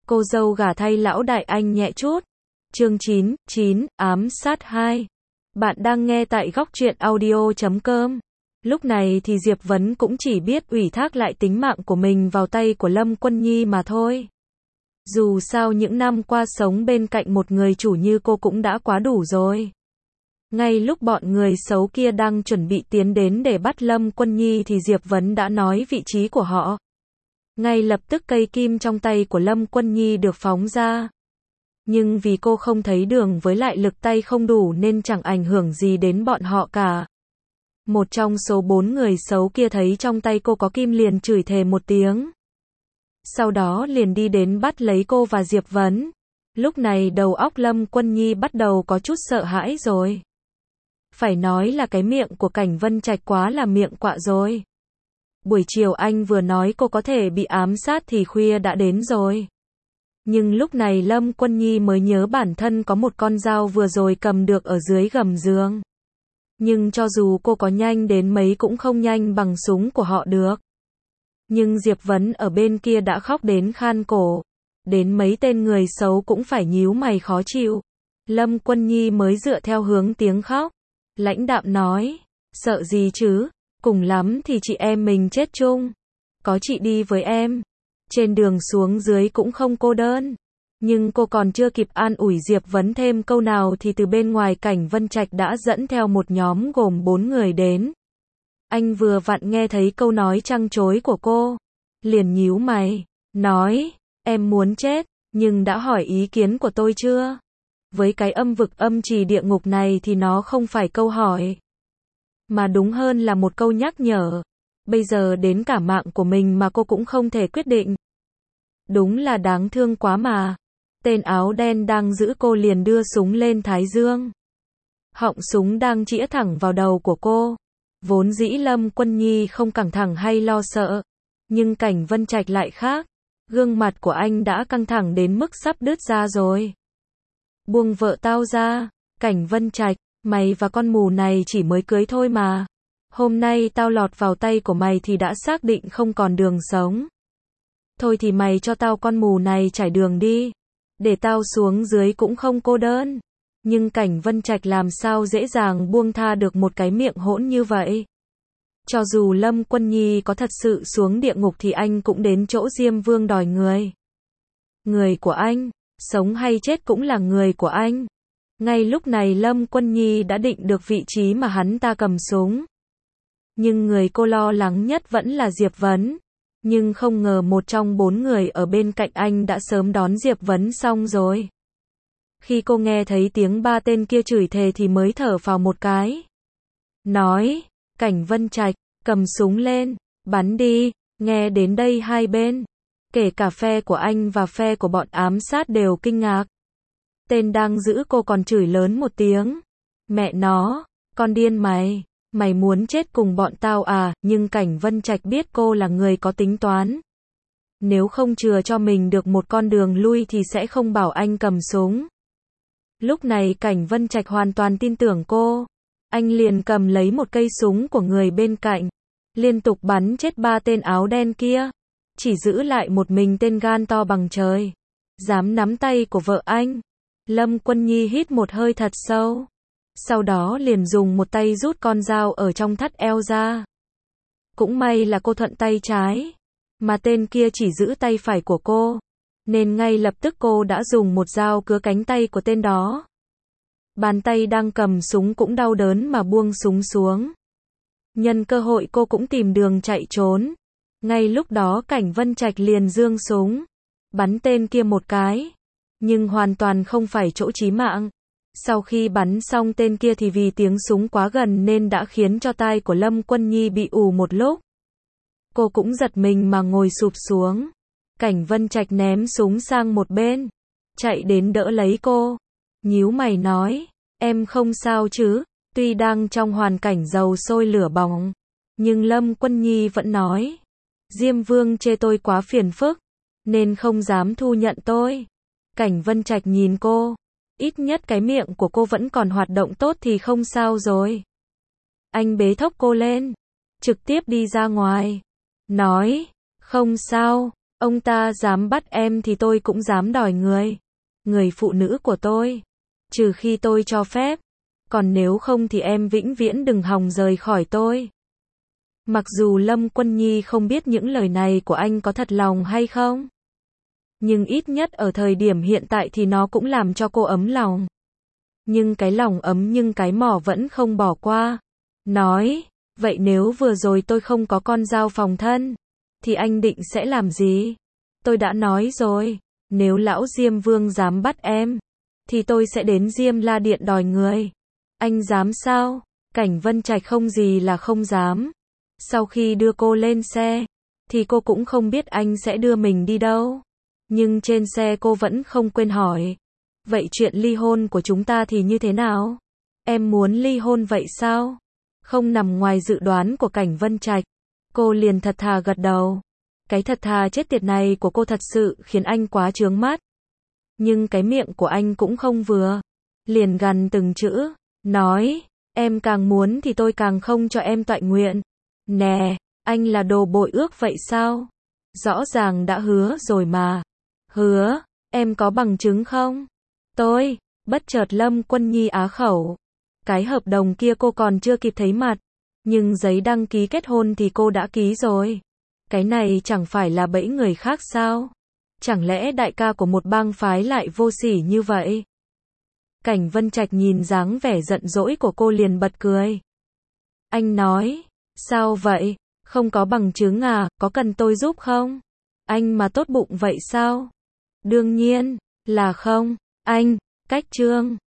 Cô dâu gả thay lão đại anh nhẹ chút. Chương 9, ám sát 2. Bạn đang nghe tại góc truyện audio.com. Lúc này thì Diệp Vấn cũng chỉ biết ủy thác lại tính mạng của mình vào tay của Lâm Quân Nhi mà thôi. Dù sao những năm qua sống bên cạnh một người chủ như cô cũng đã quá đủ rồi. Ngay lúc bọn người xấu kia đang chuẩn bị tiến đến để bắt Lâm Quân Nhi thì Diệp Vấn đã nói vị trí của họ. Ngay lập tức cây kim trong tay của Lâm Quân Nhi được phóng ra. Nhưng vì cô không thấy đường với lại lực tay không đủ nên chẳng ảnh hưởng gì đến bọn họ cả. Một trong số 4 người xấu kia thấy trong tay cô có kim liền chửi thề một tiếng. Sau đó liền đi đến bắt lấy cô và Diệp Vấn. Lúc này đầu óc Lâm Quân Nhi bắt đầu có chút sợ hãi rồi. Phải nói là cái miệng của Cảnh Vân Trạch quá là miệng quạ rồi. Buổi chiều anh vừa nói cô có thể bị ám sát thì khuya đã đến rồi. Nhưng lúc này Lâm Quân Nhi mới nhớ bản thân có một con dao vừa rồi cầm được ở dưới gầm giường. Nhưng cho dù cô có nhanh đến mấy cũng không nhanh bằng súng của họ được. Nhưng Diệp Vấn ở bên kia đã khóc đến khan cổ. Đến mấy tên người xấu cũng phải nhíu mày khó chịu. Lâm Quân Nhi mới dựa theo hướng tiếng khóc. Lãnh đạm nói, sợ gì chứ, cùng lắm thì chị em mình chết chung. Có chị đi với em. Trên đường xuống dưới cũng không cô đơn. Nhưng cô còn chưa kịp an ủi Diệp Vấn thêm câu nào thì từ bên ngoài Cảnh Vân Trạch đã dẫn theo một nhóm gồm 4 người đến. Anh vừa vặn nghe thấy câu nói trăng trối của cô. Liền nhíu mày, nói, em muốn chết, nhưng đã hỏi ý kiến của tôi chưa? Với cái âm vực âm trì địa ngục này thì nó không phải câu hỏi. Mà đúng hơn là một câu nhắc nhở. Bây giờ đến cả mạng của mình mà cô cũng không thể quyết định. Đúng là đáng thương quá mà. Tên áo đen đang giữ cô liền đưa súng lên thái dương. Họng súng đang chĩa thẳng vào đầu của cô. Vốn dĩ Lâm Quân Nhi không căng thẳng hay lo sợ. Nhưng Cảnh Vân Trạch lại khác. Gương mặt của anh đã căng thẳng đến mức sắp đứt ra rồi. Buông vợ tao ra. Cảnh Vân Trạch, mày và con mù này chỉ mới cưới thôi mà. Hôm nay tao lọt vào tay của mày thì đã xác định không còn đường sống. Thôi thì mày cho tao con mù này trải đường đi. Để tao xuống dưới cũng không cô đơn. Nhưng Cảnh Vân Trạch làm sao dễ dàng buông tha được một cái miệng hỗn như vậy. Cho dù Lâm Quân Nhi có thật sự xuống địa ngục thì anh cũng đến chỗ Diêm Vương đòi người. Người của anh, sống hay chết cũng là người của anh. Ngay lúc này Lâm Quân Nhi đã định được vị trí mà hắn ta cầm súng. Nhưng người cô lo lắng nhất vẫn là Diệp Vấn. Nhưng không ngờ một trong 4 người ở bên cạnh anh đã sớm đón Diệp Vấn xong rồi. Khi cô nghe thấy tiếng 3 tên kia chửi thề thì mới thở phào một cái. Nói, Cảnh Vân Trạch, cầm súng lên, bắn đi. Nghe đến đây hai bên, kể cả phe của anh và phe của bọn ám sát đều kinh ngạc. Tên đang giữ cô còn chửi lớn một tiếng. Mẹ nó, con điên mày. Mày muốn chết cùng bọn tao à? Nhưng Cảnh Vân Trạch biết cô là người có tính toán. Nếu không chừa cho mình được một con đường lui thì sẽ không bảo anh cầm súng. Lúc này Cảnh Vân Trạch hoàn toàn tin tưởng cô. Anh liền cầm lấy một cây súng của người bên cạnh. Liên tục bắn chết 3 tên áo đen kia. Chỉ giữ lại một mình tên gan to bằng trời. Dám nắm tay của vợ anh. Lâm Quân Nhi hít một hơi thật sâu. Sau đó liền dùng một tay rút con dao ở trong thắt eo ra. Cũng may là cô thuận tay trái. Mà tên kia chỉ giữ tay phải của cô. Nên ngay lập tức cô đã dùng một dao cứa cánh tay của tên đó. Bàn tay đang cầm súng cũng đau đớn mà buông súng xuống. Nhân cơ hội cô cũng tìm đường chạy trốn. Ngay lúc đó Cảnh Vân Trạch liền giương súng. Bắn tên kia một cái. Nhưng hoàn toàn không phải chỗ chí mạng. Sau khi bắn xong tên kia thì vì tiếng súng quá gần nên đã khiến cho tai của Lâm Quân Nhi bị ù một lúc. Cô cũng giật mình mà ngồi sụp xuống. Cảnh Vân Trạch ném súng sang một bên. Chạy đến đỡ lấy cô. Nhíu mày nói, em không sao chứ? Tuy đang trong hoàn cảnh dầu sôi lửa bỏng. Nhưng Lâm Quân Nhi vẫn nói. Diêm Vương chê tôi quá phiền phức. Nên không dám thu nhận tôi. Cảnh Vân Trạch nhìn cô. Ít nhất cái miệng của cô vẫn còn hoạt động tốt thì không sao rồi. Anh bế thốc cô lên. Trực tiếp đi ra ngoài. Nói, không sao. Ông ta dám bắt em thì tôi cũng dám đòi người. Người phụ nữ của tôi. Trừ khi tôi cho phép. Còn nếu không thì em vĩnh viễn đừng hòng rời khỏi tôi. Mặc dù Lâm Quân Nhi không biết những lời này của anh có thật lòng hay không. Nhưng ít nhất ở thời điểm hiện tại thì nó cũng làm cho cô ấm lòng. Nhưng cái lòng ấm nhưng cái mỏ vẫn không bỏ qua. Nói, vậy nếu vừa rồi tôi không có con dao phòng thân, thì anh định sẽ làm gì? Tôi đã nói rồi, nếu lão Diêm Vương dám bắt em, thì tôi sẽ đến Diêm La Điện đòi người. Anh dám sao? Cảnh Vân Trạch không gì là không dám. Sau khi đưa cô lên xe, thì cô cũng không biết anh sẽ đưa mình đi đâu. Nhưng trên xe cô vẫn không quên hỏi. Vậy chuyện ly hôn của chúng ta thì như thế nào? Em muốn ly hôn vậy sao? Không nằm ngoài dự đoán của Cảnh Vân Trạch. Cô liền thật thà gật đầu. Cái thật thà chết tiệt này của cô thật sự khiến anh quá chướng mắt. Nhưng cái miệng của anh cũng không vừa. Liền gằn từng chữ. Nói, em càng muốn thì tôi càng không cho em toại nguyện. Nè, anh là đồ bội ước vậy sao? Rõ ràng đã hứa rồi mà. Hứa, em có bằng chứng không? Bất chợt Lâm Quân Nhi á khẩu. Cái hợp đồng kia cô còn chưa kịp thấy mặt. Nhưng giấy đăng ký kết hôn thì cô đã ký rồi. Cái này chẳng phải là bẫy người khác sao? Chẳng lẽ đại ca của một bang phái lại vô sỉ như vậy? Cảnh Vân Trạch nhìn dáng vẻ giận dỗi của cô liền bật cười. Anh nói, sao vậy? Không có bằng chứng à, có cần tôi giúp không? Anh mà tốt bụng vậy sao? Đương nhiên là không, anh, cách chương